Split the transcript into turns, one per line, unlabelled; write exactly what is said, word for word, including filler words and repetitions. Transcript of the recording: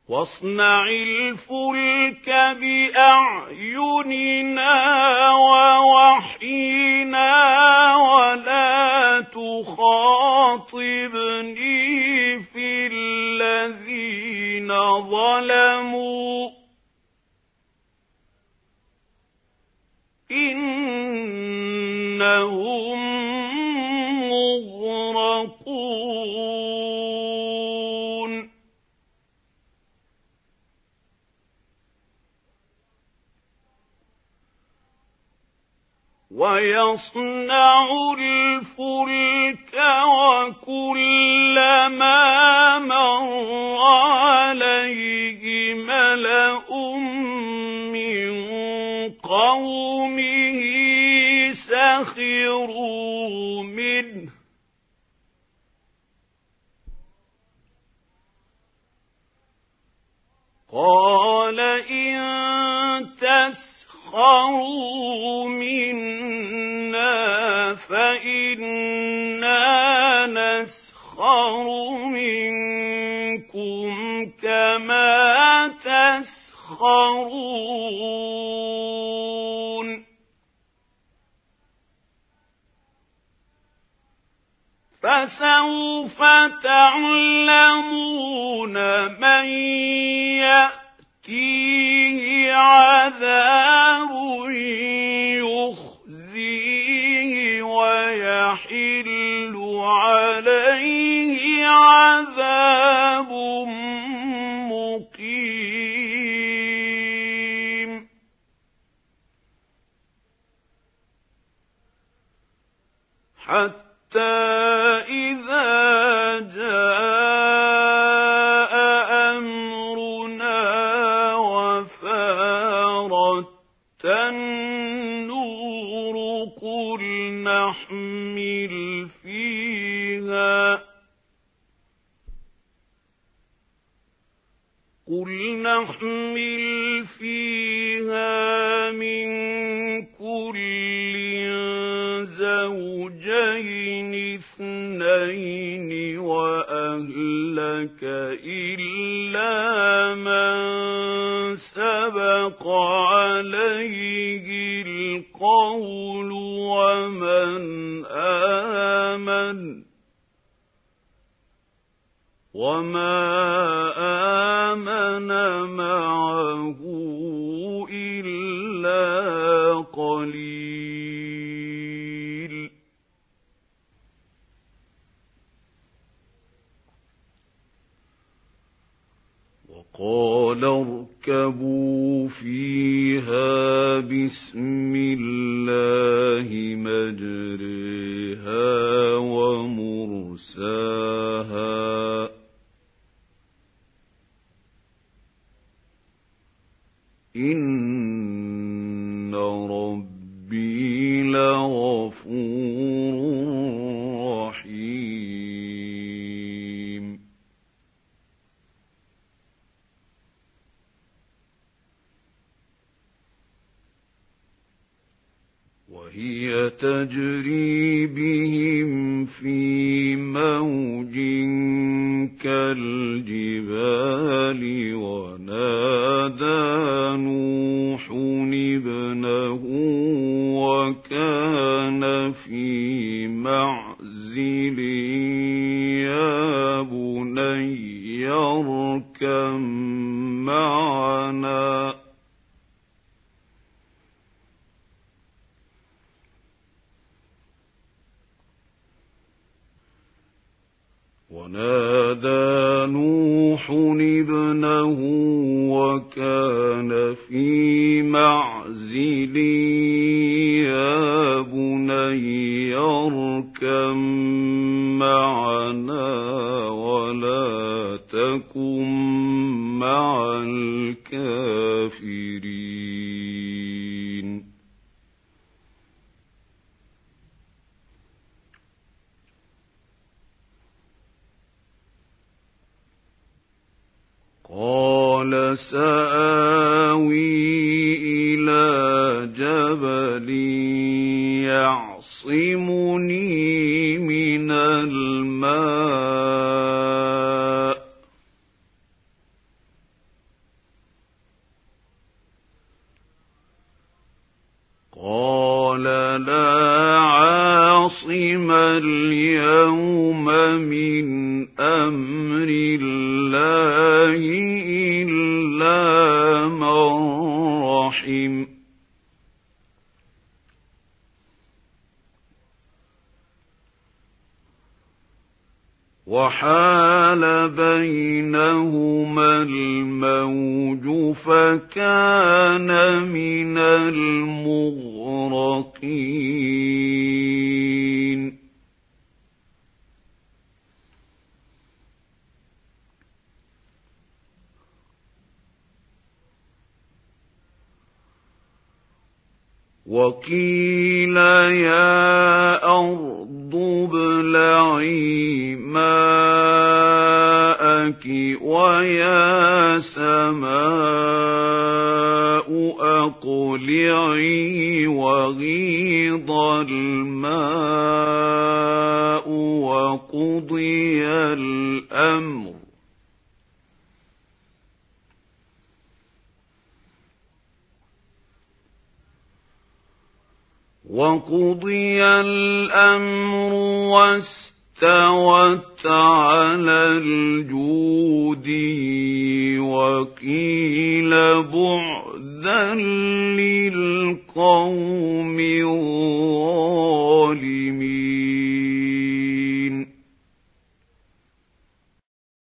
واصنع الفلك بأعيننا ووحينا ولا تخاطبني في الذين ظلموا إنهم مغرقون ويصنع الفلك وكلما مر عليه ملأ من قومه سخروا منه قال إن تسخروا منا فإنا نسخر منكم كما تسخرون فسوف تعلمون من يأتيه عذاب يخزيه ويحل عليه عذاب مقيم حتى إذا جاء أمرنا وفارت النور قل نحمل فيها قل نحمل فيها من كل زوجين اثنين وأهلك إلا من سبق عليه القول ومن آمن وما آمن معه إلا قليل وقال اركبوا فيها بسم الله مجريها ومرساها إن ربي لغفور رحيم وهي تجري بهم في موج كالجبال ونادى نوح ابنه وكان في معزل يا بني اركب معنا ونادى نوح ابنه وكان في معزل يا بني اركب معنا ولا تكن مع الكافرين قال سآوي إلى جبل يعصمني من الماء عاصم اليوم من أمر الله إلا من رحم وحال بينهما الموج فكان من المغرقين وقيل يا أرض ابلعي ماءك ويا سماء أقلعي وغيض الماء وقضي الأمر وقضي الأمر واستوت على الجود وقيل بعدا